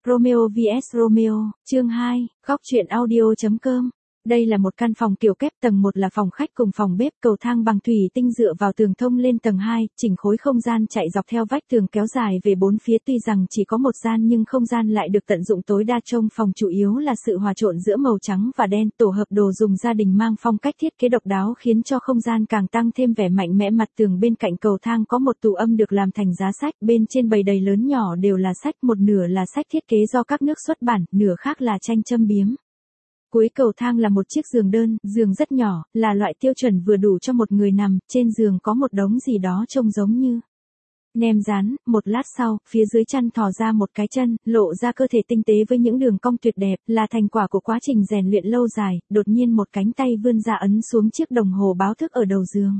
Romeo vs Romeo, chương 2, góc truyện audio.com. Đây là một căn phòng kiểu kép, tầng 1 là phòng khách cùng phòng bếp, cầu thang bằng thủy tinh dựa vào tường thông lên tầng 2, chỉnh khối không gian chạy dọc theo vách tường kéo dài về bốn phía. Tuy rằng chỉ có một gian nhưng không gian lại được tận dụng tối đa. Trong phòng chủ yếu là sự hòa trộn giữa màu trắng và đen, tổ hợp đồ dùng gia đình mang phong cách thiết kế độc đáo khiến cho không gian càng tăng thêm vẻ mạnh mẽ. Mặt tường bên cạnh cầu thang có một tủ âm được làm thành giá sách, bên trên bày đầy lớn nhỏ đều là sách, một nửa là sách thiết kế do các nước xuất bản, nửa khác là tranh châm biếm. Cuối cầu thang là một chiếc giường đơn, giường rất nhỏ, là loại tiêu chuẩn vừa đủ cho một người nằm, trên giường có một đống gì đó trông giống như nem rán. Một lát sau, phía dưới chăn thò ra một cái chân, lộ ra cơ thể tinh tế với những đường cong tuyệt đẹp, là thành quả của quá trình rèn luyện lâu dài. Đột nhiên một cánh tay vươn ra ấn xuống chiếc đồng hồ báo thức ở đầu giường.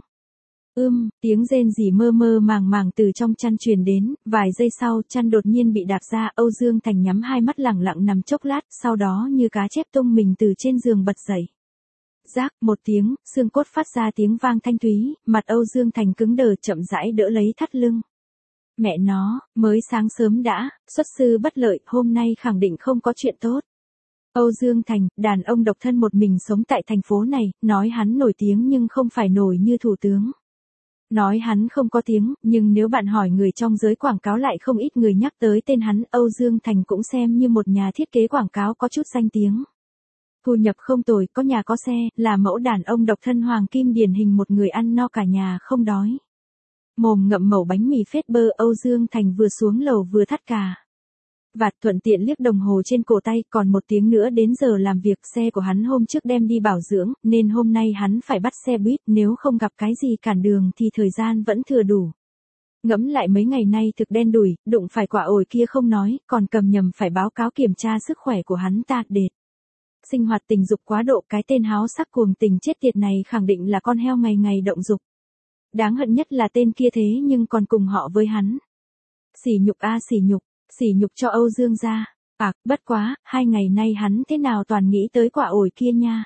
Tiếng rên rỉ mơ mơ màng màng từ trong chăn truyền đến, vài giây sau chăn đột nhiên bị đạp ra. Âu Dương Thành nhắm hai mắt lẳng lặng nằm chốc lát, sau đó như cá chép tung mình từ trên giường bật dậy. Rác một tiếng, xương cốt phát ra tiếng vang thanh thúy, mặt Âu Dương Thành cứng đờ, chậm rãi đỡ lấy thắt lưng. Mẹ nó, mới sáng sớm đã, xuất sư bất lợi, hôm nay khẳng định không có chuyện tốt. Âu Dương Thành, đàn ông độc thân một mình sống tại thành phố này, nói hắn nổi tiếng nhưng không phải nổi như thủ tướng. Nói hắn không có tiếng, nhưng nếu bạn hỏi người trong giới quảng cáo lại không ít người nhắc tới tên hắn. Âu Dương Thành cũng xem như một nhà thiết kế quảng cáo có chút danh tiếng. Thu nhập không tồi, có nhà có xe, là mẫu đàn ông độc thân hoàng kim điển hình, một người ăn no cả nhà không đói. Mồm ngậm mẩu bánh mì phết bơ, Âu Dương Thành vừa xuống lầu vừa thắt cà vạt, thuận tiện liếc đồng hồ trên cổ tay, còn một tiếng nữa đến giờ làm việc. Xe của hắn hôm trước đem đi bảo dưỡng, nên hôm nay hắn phải bắt xe buýt, nếu không gặp cái gì cản đường thì thời gian vẫn thừa đủ. Ngẫm lại mấy ngày nay thực đen đủi, đụng phải quả ổi kia không nói, còn cầm nhầm phải báo cáo kiểm tra sức khỏe của hắn ta. Đệt. Sinh hoạt tình dục quá độ, cái tên háo sắc cuồng tình chết tiệt này khẳng định là con heo ngày ngày động dục. Đáng hận nhất là tên kia thế nhưng còn cùng họ với hắn. Sỉ nhục a, sỉ nhục. Sỉ nhục cho Âu Dương gia. Bất quá, 2 ngày nay hắn thế nào toàn nghĩ tới quả ổi kia nha.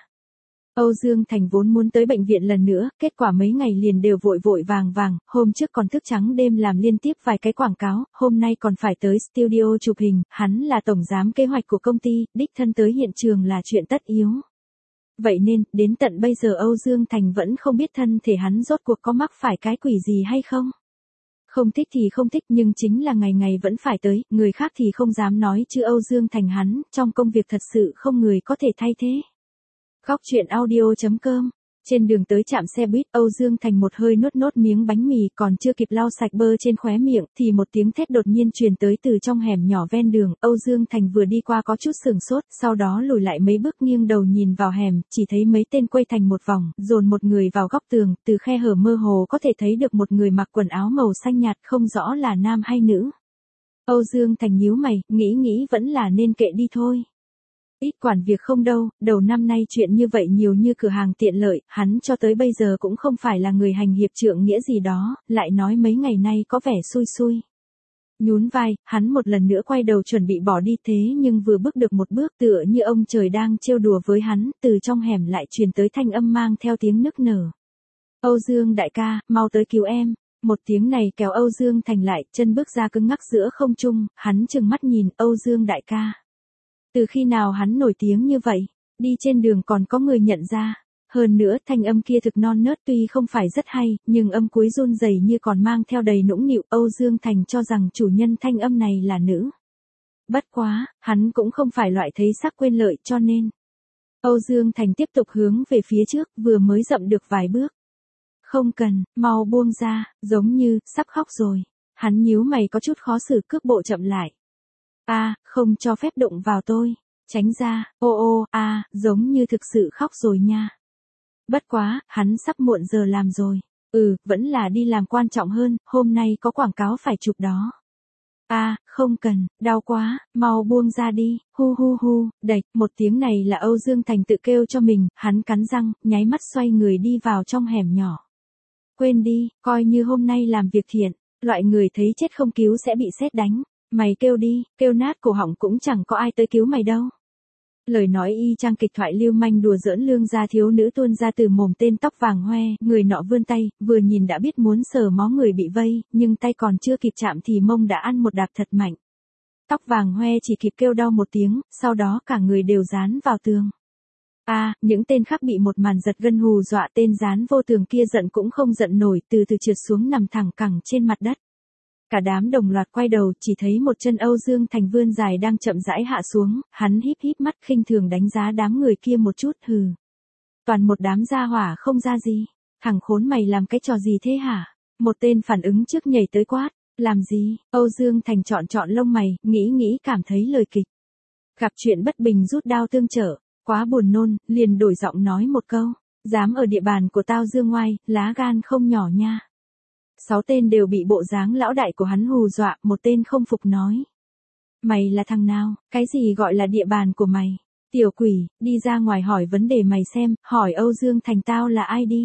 Âu Dương Thành vốn muốn tới bệnh viện lần nữa, kết quả mấy ngày liền đều vội vội vàng vàng, hôm trước còn thức trắng đêm làm liên tiếp vài cái quảng cáo, hôm nay còn phải tới studio chụp hình. Hắn là tổng giám kế hoạch của công ty, đích thân tới hiện trường là chuyện tất yếu. Vậy nên, đến tận bây giờ Âu Dương Thành vẫn không biết thân thể hắn rốt cuộc có mắc phải cái quỷ gì hay không. Không thích thì không thích, nhưng chính là ngày ngày vẫn phải tới, người khác thì không dám nói chứ Âu Dương Thành hắn, trong công việc thật sự không người có thể thay thế. Góc truyện audio.com. Trên đường tới trạm xe buýt, Âu Dương Thành một hơi nuốt nốt miếng bánh mì, còn chưa kịp lau sạch bơ trên khóe miệng, thì một tiếng thét đột nhiên truyền tới từ trong hẻm nhỏ ven đường. Âu Dương Thành vừa đi qua có chút sửng sốt, sau đó lùi lại mấy bước nghiêng đầu nhìn vào hẻm, chỉ thấy mấy tên quây thành một vòng, dồn một người vào góc tường, từ khe hở mơ hồ có thể thấy được một người mặc quần áo màu xanh nhạt, không rõ là nam hay nữ. Âu Dương Thành nhíu mày, nghĩ vẫn là nên kệ đi thôi. Ít quản việc không đâu, đầu năm nay chuyện như vậy nhiều như cửa hàng tiện lợi, hắn cho tới bây giờ cũng không phải là người hành hiệp trượng nghĩa gì đó, lại nói mấy ngày nay có vẻ xui xui. Nhún vai, hắn một lần nữa quay đầu chuẩn bị bỏ đi, thế nhưng vừa bước được một bước tựa như ông trời đang trêu đùa với hắn, từ trong hẻm lại truyền tới thanh âm mang theo tiếng nức nở. Âu Dương đại ca, mau tới cứu em. Một tiếng này kéo Âu Dương Thành lại, chân bước ra cứng ngắc giữa không trung, hắn trừng mắt nhìn. Âu Dương đại ca. Từ khi nào hắn nổi tiếng như vậy, đi trên đường còn có người nhận ra. Hơn nữa thanh âm kia thực non nớt, tuy không phải rất hay, nhưng âm cuối run rẩy như còn mang theo đầy nũng nịu. Âu Dương Thành cho rằng chủ nhân thanh âm này là nữ. Bất quá, hắn cũng không phải loại thấy sắc quên lợi, cho nên Âu Dương Thành tiếp tục hướng về phía trước, vừa mới dậm được vài bước. Không cần, mau buông ra, giống như sắp khóc rồi. Hắn nhíu mày có chút khó xử, cước bộ chậm lại. Không cho phép đụng vào tôi. Tránh ra, giống như thực sự khóc rồi nha. Bất quá, hắn sắp muộn giờ làm rồi. Vẫn là đi làm quan trọng hơn, hôm nay có quảng cáo phải chụp đó. Không cần, đau quá, mau buông ra đi, hu, đẩy. Một tiếng này là Âu Dương Thành tự kêu cho mình, hắn cắn răng, nháy mắt xoay người đi vào trong hẻm nhỏ. Quên đi, coi như hôm nay làm việc thiện, loại người thấy chết không cứu sẽ bị sét đánh. Mày kêu đi, kêu nát cổ họng cũng chẳng có ai tới cứu mày đâu. Lời nói y chang kịch thoại lưu manh đùa giỡn lương gia thiếu nữ tuôn ra từ mồm tên tóc vàng hoe, người nọ vươn tay, vừa nhìn đã biết muốn sờ mó người bị vây, nhưng tay còn chưa kịp chạm thì mông đã ăn một đạp thật mạnh. Tóc vàng hoe chỉ kịp kêu đau một tiếng, sau đó cả người đều dán vào tường. Những tên khác bị một màn giật gân hù dọa, tên dán vô tường kia giận cũng không giận nổi, từ từ trượt xuống nằm thẳng cẳng trên mặt đất. Cả đám đồng loạt quay đầu, chỉ thấy một chân Âu Dương Thành vươn dài đang chậm rãi hạ xuống, hắn híp híp mắt khinh thường đánh giá đám người kia một chút, hừ. Toàn một đám gia hỏa không ra gì. Thằng khốn mày làm cái trò gì thế hả? Một tên phản ứng trước nhảy tới quát. Làm gì? Âu Dương Thành chọn lông mày, nghĩ cảm thấy lời kịch. Gặp chuyện bất bình rút đao tương trợ, quá buồn nôn, liền đổi giọng nói một câu. Dám ở địa bàn của tao dương ngoai, lá gan không nhỏ nha. 6 tên đều bị bộ dáng lão đại của hắn hù dọa, một tên không phục nói. Mày là thằng nào? Cái gì gọi là địa bàn của mày? Tiểu quỷ, đi ra ngoài hỏi vấn đề mày xem, hỏi Âu Dương Thành tao là ai đi.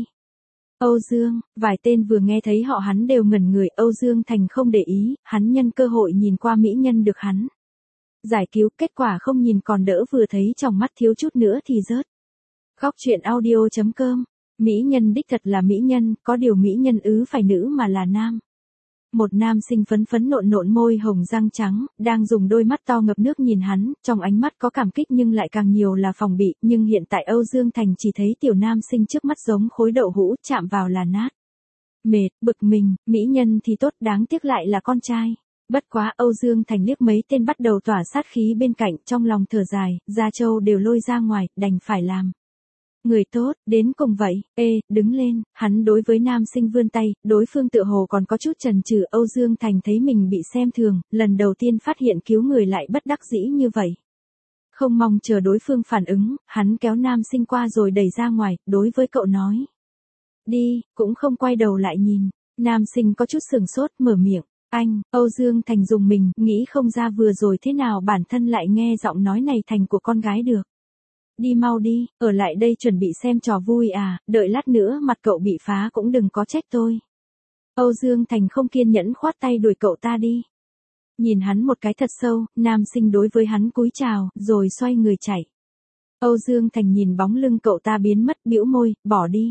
Âu Dương, vài tên vừa nghe thấy họ hắn đều ngẩn người, Âu Dương Thành không để ý, hắn nhân cơ hội nhìn qua mỹ nhân được hắn giải cứu, kết quả không nhìn còn đỡ, vừa thấy trong mắt thiếu chút nữa thì rớt. Góc truyện audio.com. Mỹ nhân đích thật là mỹ nhân, có điều mỹ nhân phải nữ mà là nam. Một nam sinh phấn nộn môi hồng răng trắng, đang dùng đôi mắt to ngập nước nhìn hắn, trong ánh mắt có cảm kích nhưng lại càng nhiều là phòng bị, nhưng hiện tại Âu Dương Thành chỉ thấy tiểu nam sinh trước mắt giống khối đậu hũ, chạm vào là nát. Mệt, bực mình, mỹ nhân thì tốt, đáng tiếc lại là con trai. Bất quá Âu Dương Thành liếc mấy tên bắt đầu tỏa sát khí bên cạnh, trong lòng thở dài, da trâu đều lôi ra ngoài, đành phải làm. Người tốt, đến cùng vậy, đứng lên, hắn đối với nam sinh vươn tay, đối phương tựa hồ còn có chút chần chừ. Âu Dương Thành thấy mình bị xem thường, lần đầu tiên phát hiện cứu người lại bất đắc dĩ như vậy. Không mong chờ đối phương phản ứng, hắn kéo nam sinh qua rồi đẩy ra ngoài, đối với cậu nói. Đi, cũng không quay đầu lại nhìn, nam sinh có chút sừng sốt, mở miệng. Anh, Âu Dương Thành dùng mình, nghĩ không ra vừa rồi thế nào bản thân lại nghe giọng nói này thành của con gái được. Đi mau đi, ở lại đây chuẩn bị xem trò vui à, đợi lát nữa mặt cậu bị phá cũng đừng có trách tôi. Âu Dương Thành không kiên nhẫn khoát tay đuổi cậu ta đi. Nhìn hắn một cái thật sâu, nam sinh đối với hắn cúi chào, rồi xoay người chạy. Âu Dương Thành nhìn bóng lưng cậu ta biến mất, bĩu môi, bỏ đi.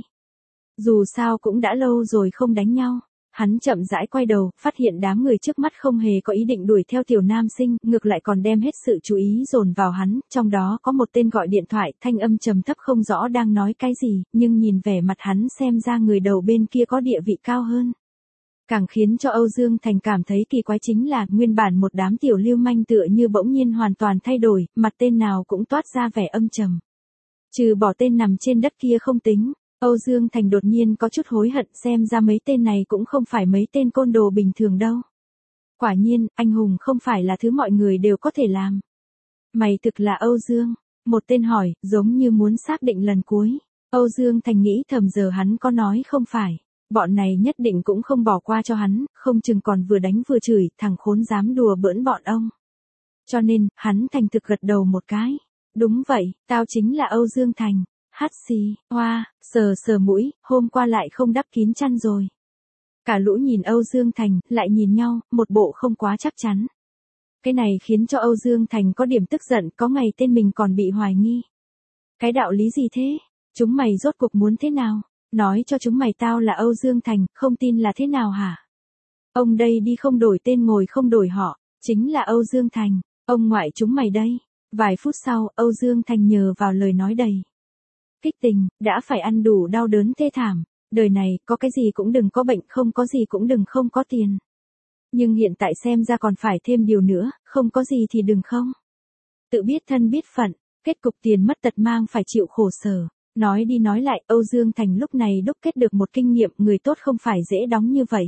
Dù sao cũng đã lâu rồi không đánh nhau. Hắn chậm rãi quay đầu, phát hiện đám người trước mắt không hề có ý định đuổi theo tiểu nam sinh, ngược lại còn đem hết sự chú ý dồn vào hắn, trong đó có một tên gọi điện thoại, thanh âm trầm thấp không rõ đang nói cái gì, nhưng nhìn vẻ mặt hắn xem ra người đầu bên kia có địa vị cao hơn. Càng khiến cho Âu Dương Thành cảm thấy kỳ quái chính là, nguyên bản một đám tiểu lưu manh tựa như bỗng nhiên hoàn toàn thay đổi, mặt tên nào cũng toát ra vẻ âm trầm. Trừ bỏ tên nằm trên đất kia không tính. Âu Dương Thành đột nhiên có chút hối hận, xem ra mấy tên này cũng không phải mấy tên côn đồ bình thường đâu. Quả nhiên, anh hùng không phải là thứ mọi người đều có thể làm. Mày thực là Âu Dương? Một tên hỏi, giống như muốn xác định lần cuối. Âu Dương Thành nghĩ thầm giờ hắn có nói không phải. Bọn này nhất định cũng không bỏ qua cho hắn, không chừng còn vừa đánh vừa chửi, thằng khốn dám đùa bỡn bọn ông. Cho nên, hắn thành thực gật đầu một cái. Đúng vậy, tao chính là Âu Dương Thành. Hát xì, hoa, sờ mũi, hôm qua lại không đắp kín chăn rồi. Cả lũ nhìn Âu Dương Thành, lại nhìn nhau, một bộ không quá chắc chắn. Cái này khiến cho Âu Dương Thành có điểm tức giận, có ngày tên mình còn bị hoài nghi. Cái đạo lý gì thế? Chúng mày rốt cuộc muốn thế nào? Nói cho chúng mày tao là Âu Dương Thành, không tin là thế nào hả? Ông đây đi không đổi tên ngồi không đổi họ, chính là Âu Dương Thành, ông ngoại chúng mày đây. Vài phút sau, Âu Dương Thành nhờ vào lời nói đầy kích tình, đã phải ăn đủ đau đớn thê thảm, đời này, có cái gì cũng đừng có bệnh, không có gì cũng đừng không có tiền. Nhưng hiện tại xem ra còn phải thêm điều nữa, không có gì thì đừng không. Tự biết thân biết phận, kết cục tiền mất tật mang phải chịu khổ sở. Nói đi nói lại, Âu Dương Thành lúc này đúc kết được một kinh nghiệm, người tốt không phải dễ đóng như vậy.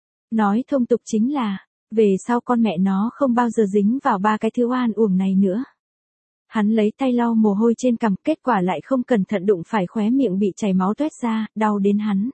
Nói thông tục chính là, về sau con mẹ nó không bao giờ dính vào ba cái thứ oan uổng này nữa. Hắn lấy tay lau mồ hôi trên cằm, kết quả lại không cẩn thận đụng phải khóe miệng bị chảy máu toét ra, đau đến hắn.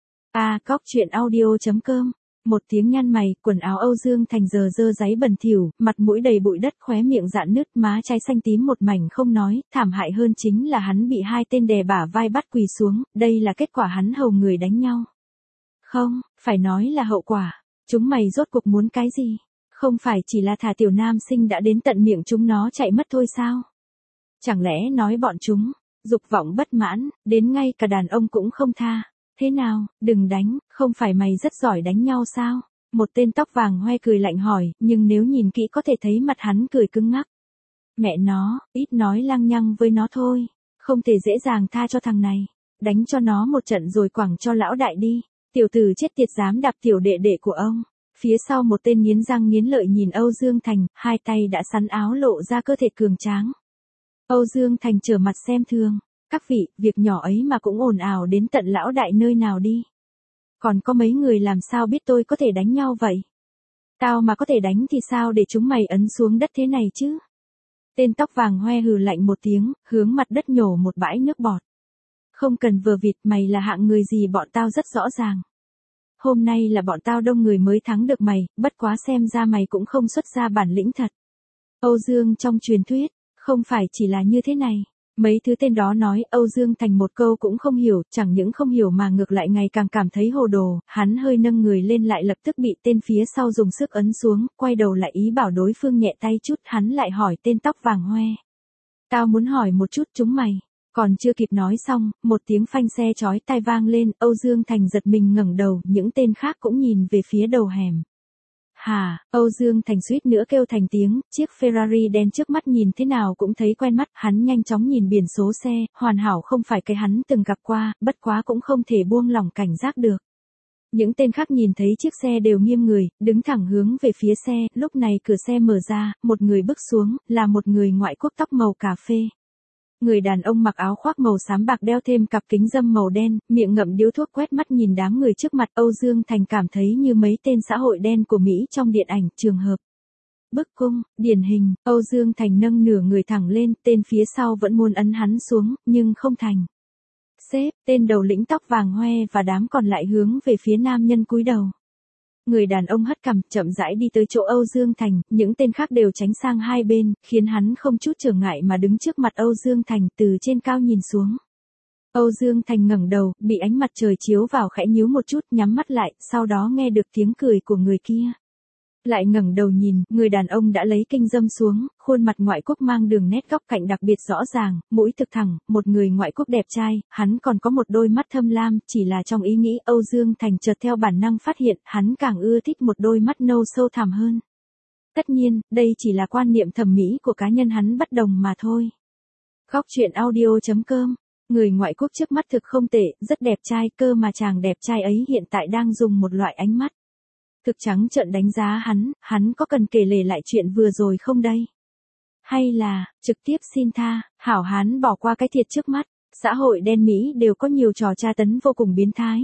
Góc truyện audio.com. Một tiếng nhăn mày, quần áo Âu Dương Thành giờ dơ giấy bẩn thỉu, mặt mũi đầy bụi đất, khóe miệng rạn nứt, má trái xanh tím một mảnh không nói, thảm hại hơn chính là hắn bị hai tên đè bả vai bắt quỳ xuống, đây là kết quả hắn hầu người đánh nhau. Không, phải nói là hậu quả. Chúng mày rốt cuộc muốn cái gì? Không phải chỉ là thả tiểu nam sinh đã đến tận miệng chúng nó chạy mất thôi sao? Chẳng lẽ nói bọn chúng, dục vọng bất mãn, đến ngay cả đàn ông cũng không tha. Thế nào, đừng đánh, không phải mày rất giỏi đánh nhau sao? Một tên tóc vàng hoe cười lạnh hỏi, nhưng nếu nhìn kỹ có thể thấy mặt hắn cười cứng ngắc. Mẹ nó, ít nói lăng nhăng với nó thôi. Không thể dễ dàng tha cho thằng này. Đánh cho nó một trận rồi quẳng cho lão đại đi. Tiểu tử chết tiệt dám đạp tiểu đệ đệ của ông. Phía sau một tên nghiến răng nghiến lợi nhìn Âu Dương Thành, hai tay đã sắn áo lộ ra cơ thể cường tráng. Âu Dương Thành trở mặt xem thường. Các vị, việc nhỏ ấy mà cũng ồn ào đến tận lão đại nơi nào đi. Còn có mấy người làm sao biết tôi có thể đánh nhau vậy? Tao mà có thể đánh thì sao để chúng mày ấn xuống đất thế này chứ? Tên tóc vàng hoe hừ lạnh một tiếng, hướng mặt đất nhổ một bãi nước bọt. Không cần vờ vịt, mày là hạng người gì bọn tao rất rõ ràng. Hôm nay là bọn tao đông người mới thắng được mày, bất quá xem ra mày cũng không xuất ra bản lĩnh thật. Âu Dương trong truyền thuyết, không phải chỉ là như thế này. Mấy thứ tên đó nói Âu Dương Thành một câu cũng không hiểu, chẳng những không hiểu mà ngược lại ngày càng cảm thấy hồ đồ, hắn hơi nâng người lên lại lập tức bị tên phía sau dùng sức ấn xuống, quay đầu lại ý bảo đối phương nhẹ tay chút, hắn lại hỏi tên tóc vàng hoe. Tao muốn hỏi một chút chúng mày. Còn chưa kịp nói xong, một tiếng phanh xe chói tai vang lên, Âu Dương Thành giật mình ngẩng đầu, những tên khác cũng nhìn về phía đầu hẻm. Hà, Âu Dương Thành suýt nữa kêu thành tiếng, chiếc Ferrari đen trước mắt nhìn thế nào cũng thấy quen mắt, hắn nhanh chóng nhìn biển số xe, hoàn hảo không phải cái hắn từng gặp qua, bất quá cũng không thể buông lỏng cảnh giác được. Những tên khác nhìn thấy chiếc xe đều nghiêm người, đứng thẳng hướng về phía xe, lúc này cửa xe mở ra, một người bước xuống, là một người ngoại quốc tóc màu cà phê. Người đàn ông mặc áo khoác màu xám bạc đeo thêm cặp kính râm màu đen, miệng ngậm điếu thuốc quét mắt nhìn đám người trước mặt. Âu Dương Thành cảm thấy như mấy tên xã hội đen của Mỹ trong điện ảnh, trường hợp bức cung, điển hình. Âu Dương Thành nâng nửa người thẳng lên, tên phía sau vẫn muốn ấn hắn xuống, nhưng không thành. Sếp, tên đầu lĩnh tóc vàng hoe và đám còn lại hướng về phía nam nhân cúi đầu. Người đàn ông hất cằm, chậm rãi đi tới chỗ Âu Dương Thành, những tên khác đều tránh sang hai bên, khiến hắn không chút trở ngại mà đứng trước mặt Âu Dương Thành, từ trên cao nhìn xuống. Âu Dương Thành ngẩng đầu, bị ánh mặt trời chiếu vào khẽ nhíu một chút, nhắm mắt lại, sau đó nghe được tiếng cười của người kia. Lại ngẩng đầu nhìn, người đàn ông đã lấy kinh dâm xuống, khuôn mặt ngoại quốc mang đường nét góc cạnh đặc biệt rõ ràng, mũi thực thẳng, một người ngoại quốc đẹp trai, hắn còn có một đôi mắt thâm lam, chỉ là trong ý nghĩ Âu Dương Thành chợt theo bản năng phát hiện, hắn càng ưa thích một đôi mắt nâu sâu thẳm hơn. Tất nhiên, đây chỉ là quan niệm thẩm mỹ của cá nhân hắn bất đồng mà thôi. Góc truyện audio.com. Người ngoại quốc trước mắt thực không tệ, rất đẹp trai, cơ mà chàng đẹp trai ấy hiện tại đang dùng một loại ánh mắt thực trắng trợn đánh giá hắn có cần kể lể lại chuyện vừa rồi không đây? Hay là, trực tiếp xin tha, hảo hán bỏ qua cái thiệt trước mắt, xã hội đen Mỹ đều có nhiều trò tra tấn vô cùng biến thái.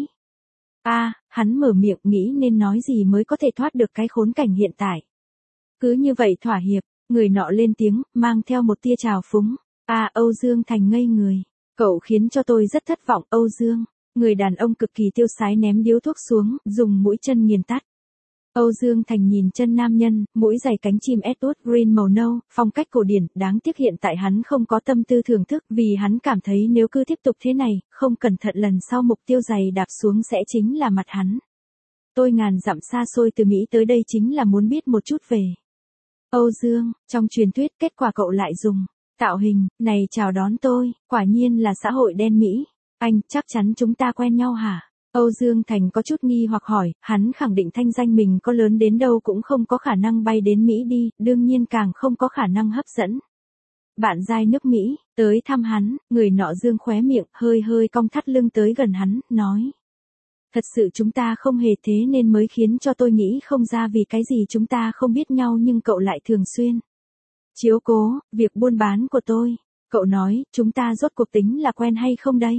Hắn mở miệng nghĩ nên nói gì mới có thể thoát được cái khốn cảnh hiện tại. Cứ như vậy thỏa hiệp, người nọ lên tiếng, mang theo một tia trào phúng. Âu Dương Thành ngây người. Cậu khiến cho tôi rất thất vọng, Âu Dương. Người đàn ông cực kỳ tiêu sái ném điếu thuốc xuống, dùng mũi chân nghiền tắt. Âu Dương Thành nhìn chân nam nhân, mũi giày cánh chim Edward Green màu nâu, phong cách cổ điển, đáng tiếc hiện tại hắn không có tâm tư thưởng thức, vì hắn cảm thấy nếu cứ tiếp tục thế này, không cẩn thận lần sau mục tiêu giày đạp xuống sẽ chính là mặt hắn. Tôi ngàn dặm xa xôi từ Mỹ tới đây chính là muốn biết một chút về Âu Dương, trong truyền thuyết kết quả cậu lại dùng tạo hình này chào đón tôi, quả nhiên là xã hội đen Mỹ. Anh, chắc chắn chúng ta quen nhau hả? Âu Dương Thành có chút nghi hoặc hỏi, hắn khẳng định thanh danh mình có lớn đến đâu cũng không có khả năng bay đến Mỹ đi, đương nhiên càng không có khả năng hấp dẫn bạn giai nước Mỹ tới thăm hắn. Người nọ dương khóe miệng, hơi cong thắt lưng tới gần hắn, nói. Thật sự chúng ta không hề thế nên mới khiến cho tôi nghĩ không ra vì cái gì chúng ta không biết nhau nhưng cậu lại thường xuyên chiếu cố việc buôn bán của tôi. Cậu nói, chúng ta rốt cuộc tính là quen hay không đây?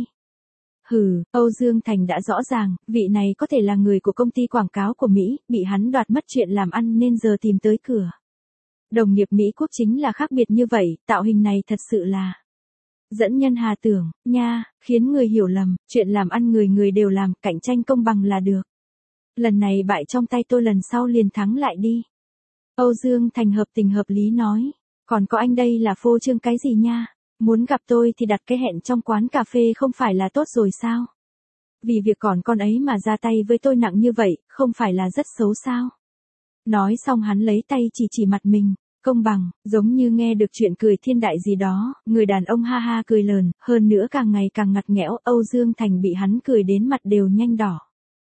Âu Dương Thành đã rõ ràng, vị này có thể là người của công ty quảng cáo của Mỹ, bị hắn đoạt mất chuyện làm ăn nên giờ tìm tới cửa. Đồng nghiệp Mỹ quốc chính là khác biệt như vậy, tạo hình này thật sự là dẫn nhân hà tưởng, nha, khiến người hiểu lầm, chuyện làm ăn người người đều làm, cạnh tranh công bằng là được. Lần này bại trong tay tôi lần sau liền thắng lại đi. Âu Dương Thành hợp tình hợp lý nói, còn có anh đây là phô trương cái gì nha? Muốn gặp tôi thì đặt cái hẹn trong quán cà phê không phải là tốt rồi sao? Vì việc còn con ấy mà ra tay với tôi nặng như vậy, không phải là rất xấu sao? Nói xong hắn lấy tay chỉ mặt mình, công bằng, giống như nghe được chuyện cười thiên đại gì đó, người đàn ông ha ha cười lờn, hơn nữa càng ngày càng ngặt nghẽo, Âu Dương Thành bị hắn cười đến mặt đều nhanh đỏ.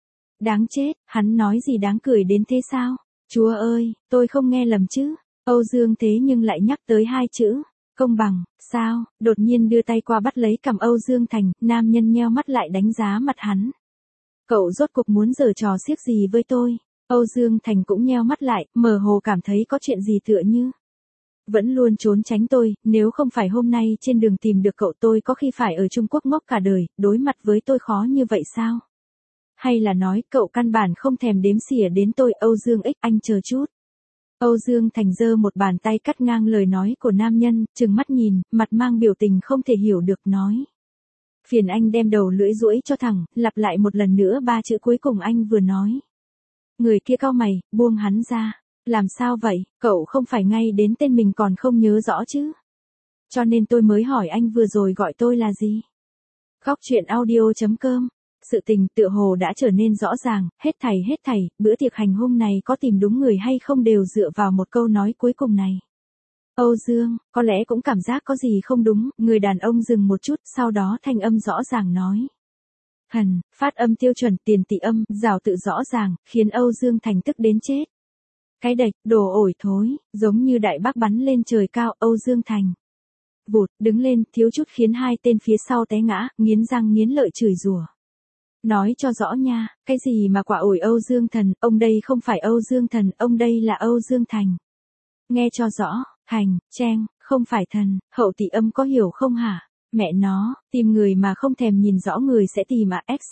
Đáng chết, hắn nói gì đáng cười đến thế sao? Chúa ơi, tôi không nghe lầm chứ? Âu Dương thế nhưng lại nhắc tới hai chữ. Công bằng, sao? Đột nhiên đưa tay qua bắt lấy cằm Âu Dương Thành, nam nhân nheo mắt lại đánh giá mặt hắn. Cậu rốt cuộc muốn giở trò xiếc gì với tôi? Âu Dương Thành cũng nheo mắt lại, mơ hồ cảm thấy có chuyện gì tựa như. Vẫn luôn trốn tránh tôi, nếu không phải hôm nay trên đường tìm được cậu tôi có khi phải ở Trung Quốc ngốc cả đời, đối mặt với tôi khó như vậy sao? Hay là nói cậu căn bản không thèm đếm xỉa đến tôi? Âu Dương Ích, anh chờ chút. Âu Dương Thành giơ một bàn tay cắt ngang lời nói của nam nhân, trừng mắt nhìn, mặt mang biểu tình không thể hiểu được nói. Phiền anh đem đầu lưỡi duỗi cho thẳng, lặp lại một lần nữa ba chữ cuối cùng anh vừa nói. Người kia cau mày, buông hắn ra. Làm sao vậy, cậu không phải ngay đến tên mình còn không nhớ rõ chứ? Cho nên tôi mới hỏi anh vừa rồi gọi tôi là gì? Góc chuyện audio.com. Sự tình tựa hồ đã trở nên rõ ràng, hết thảy, bữa tiệc hành hung này có tìm đúng người hay không đều dựa vào một câu nói cuối cùng này. Âu Dương, có lẽ cũng cảm giác có gì không đúng, người đàn ông dừng một chút, sau đó thanh âm rõ ràng nói. Phát âm tiêu chuẩn, tiền tỷ âm, rào tự rõ ràng, khiến Âu Dương Thành tức đến chết. Cái đệch, đồ ổi thối, giống như đại bác bắn lên trời cao. Âu Dương Thành vụt, đứng lên, thiếu chút khiến hai tên phía sau té ngã, nghiến răng nghiến lợi chửi rủa. Nói cho rõ nha, cái gì mà quả ổi Âu Dương Thần, ông đây không phải Âu Dương Thần, ông đây là Âu Dương Thành. Nghe cho rõ, Cheng, không phải thần, hậu tỷ âm có hiểu không hả? Mẹ nó, tìm người mà không thèm nhìn rõ người sẽ tìm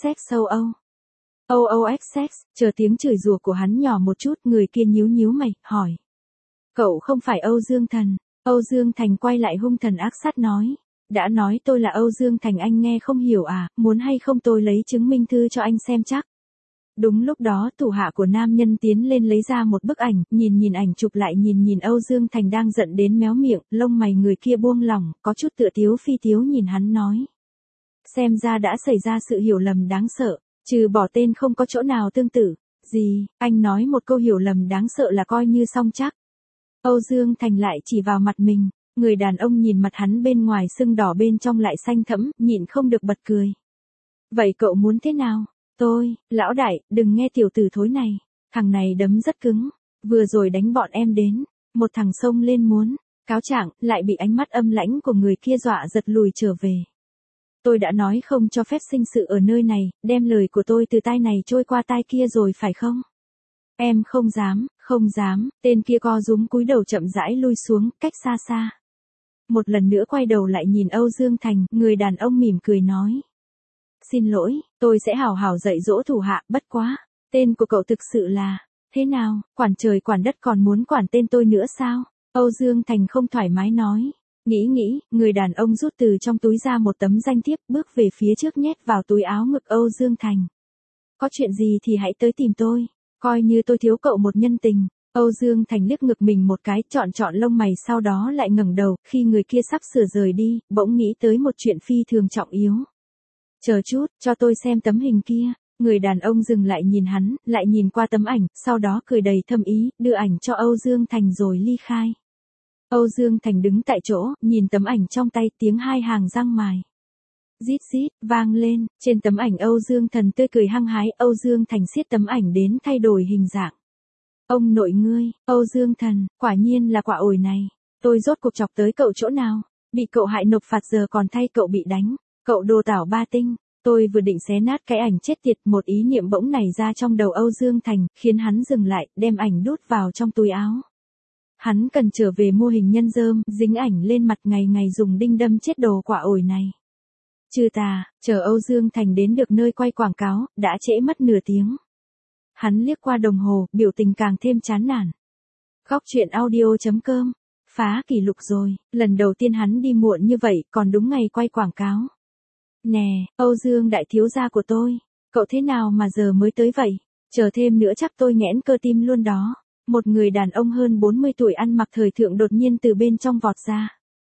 OOXX, chờ tiếng chửi rủa của hắn nhỏ một chút, người kia nhíu mày, hỏi. Cậu không phải Âu Dương Thần. Âu Dương Thành quay lại hung thần ác sát nói. Đã nói tôi là Âu Dương Thành anh nghe không hiểu à, muốn hay không tôi lấy chứng minh thư cho anh xem chắc. Đúng lúc đó thủ hạ của nam nhân tiến lên lấy ra một bức ảnh, nhìn ảnh chụp lại nhìn Âu Dương Thành đang giận đến méo miệng, lông mày người kia buông lỏng, có chút tựa tiếu phi tiếu nhìn hắn nói. Xem ra đã xảy ra sự hiểu lầm đáng sợ, trừ bỏ tên không có chỗ nào tương tự. Gì, anh nói một câu hiểu lầm đáng sợ là coi như xong chắc. Âu Dương Thành lại chỉ vào mặt mình, người đàn ông nhìn mặt hắn bên ngoài sưng đỏ bên trong lại xanh thẫm, nhịn không được bật cười. Vậy cậu muốn thế nào? Lão đại, đừng nghe tiểu tử thối này, thằng này đấm rất cứng, vừa rồi đánh bọn em đến, một thằng xông lên muốn, cáo trạng, lại bị ánh mắt âm lãnh của người kia dọa giật lùi trở về. Tôi đã nói không cho phép sinh sự ở nơi này, đem lời của tôi từ tai này trôi qua tai kia rồi phải không? Em không dám, tên kia co rúm cúi đầu chậm rãi lui xuống, cách xa xa. Một lần nữa quay đầu lại nhìn Âu Dương Thành, người đàn ông mỉm cười nói. Xin lỗi, tôi sẽ hảo hảo dạy dỗ thủ hạ, bất quá. Tên của cậu thực sự là, thế nào, quản trời quản đất còn muốn quản tên tôi nữa sao? Âu Dương Thành không thoải mái nói. Nghĩ, người đàn ông rút từ trong túi ra một tấm danh thiếp, bước về phía trước nhét vào túi áo ngực Âu Dương Thành. Có chuyện gì thì hãy tới tìm tôi, coi như tôi thiếu cậu một nhân tình. Âu Dương Thành liếc ngực mình một cái, chọn lông mày, sau đó lại ngẩng đầu, khi người kia sắp sửa rời đi, bỗng nghĩ tới một chuyện phi thường trọng yếu. Chờ chút, cho tôi xem tấm hình kia. Người đàn ông dừng lại nhìn hắn, lại nhìn qua tấm ảnh, sau đó cười đầy thâm ý, đưa ảnh cho Âu Dương Thành rồi ly khai. Âu Dương Thành đứng tại chỗ, nhìn tấm ảnh trong tay, tiếng hai hàng răng mài. Rít vang lên, trên tấm ảnh Âu Dương Thần tươi cười hăng hái, Âu Dương Thành siết tấm ảnh đến thay đổi hình dạng. Ông nội ngươi, Âu Dương Thần, quả nhiên là quả ổi này. Tôi rốt cuộc chọc tới cậu chỗ nào? Bị cậu hại nộp phạt giờ còn thay cậu bị đánh. Cậu đồ tảo ba tinh. Tôi vừa định xé nát cái ảnh chết tiệt, một ý niệm bỗng nảy ra trong đầu Âu Dương Thành, khiến hắn dừng lại, đem ảnh đút vào trong túi áo. Hắn cần trở về mua hình nhân rơm, dính ảnh lên mặt ngày dùng đinh đâm chết đồ quả ổi này. Chư tà, chờ Âu Dương Thành đến được nơi quay quảng cáo, đã trễ mất nửa tiếng. Hắn liếc qua đồng hồ, biểu tình càng thêm chán nản. Góc chuyện audio.com. Phá kỷ lục rồi, lần đầu tiên hắn đi muộn như vậy, còn đúng ngày quay quảng cáo. Nè, Âu Dương đại thiếu gia của tôi, cậu thế nào mà giờ mới tới vậy? Chờ thêm nữa chắc tôi nghẽn cơ tim luôn đó. Một người đàn ông hơn 40 tuổi ăn mặc thời thượng đột nhiên từ bên trong vọt ra.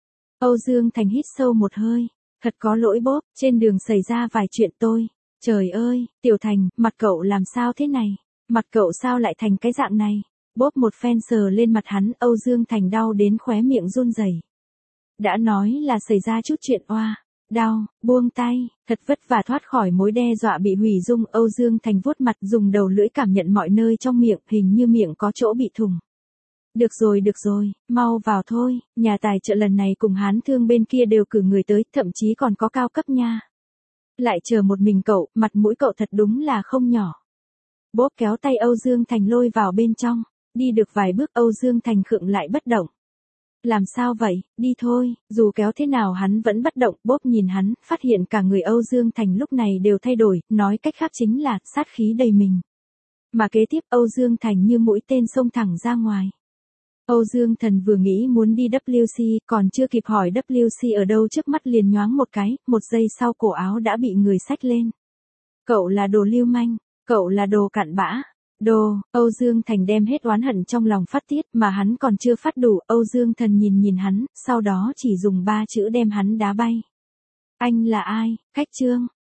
Âu Dương Thành hít sâu một hơi. Thật có lỗi bốp, trên đường xảy ra vài chuyện tôi. Trời ơi, Tiểu Thành, mặt cậu làm sao thế này? Mặt cậu sao lại thành cái dạng này? Bốp một phen sờ lên mặt hắn, Âu Dương Thành đau đến khóe miệng run rẩy. Đã nói là xảy ra chút chuyện oa. Đau, buông tay, thật vất vả thoát khỏi mối đe dọa bị hủy dung. Âu Dương Thành vuốt mặt dùng đầu lưỡi cảm nhận mọi nơi trong miệng, hình như miệng có chỗ bị thủng. Được rồi, mau vào thôi, nhà tài trợ lần này cùng Hán Thương bên kia đều cử người tới, thậm chí còn có cao cấp nha. Lại chờ một mình cậu, mặt mũi cậu thật đúng là không nhỏ. Bốp kéo tay Âu Dương Thành lôi vào bên trong, đi được vài bước Âu Dương Thành khựng lại bất động. Làm sao vậy, đi thôi, dù kéo thế nào hắn vẫn bất động. Bốp nhìn hắn, phát hiện cả người Âu Dương Thành lúc này đều thay đổi, nói cách khác chính là sát khí đầy mình. Mà kế tiếp Âu Dương Thành như mũi tên xông thẳng ra ngoài. Âu Dương Thần vừa nghĩ muốn đi WC, còn chưa kịp hỏi WC ở đâu trước mắt liền nhoáng một cái, một giây sau cổ áo đã bị người xách lên. Cậu là đồ lưu manh, cậu là đồ cặn bã. Âu Dương Thành đem hết oán hận trong lòng phát tiết mà hắn còn chưa phát đủ. Âu Dương Thần nhìn hắn, sau đó chỉ dùng 3 chữ đem hắn đá bay. Anh là ai, khách Trương?